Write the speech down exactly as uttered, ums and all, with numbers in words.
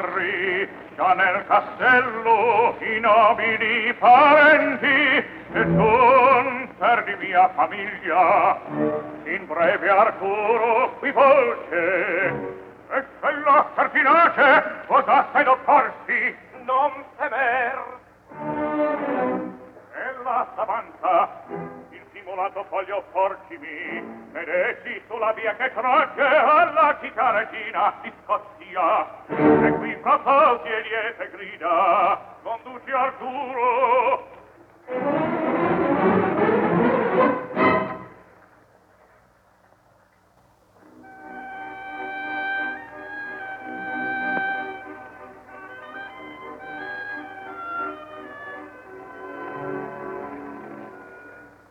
padri, già nel castello i nobili parenti, e son per di mia famiglia, in breve Arturo qui volge, e se la pertinace osasse d'opporsi, non temer. E la s'avanza, in simulato foglio opporcimi, ed essi sulla via che tragge alla città regina di Scozia, e qui propossi e liete grida, conduci Arturo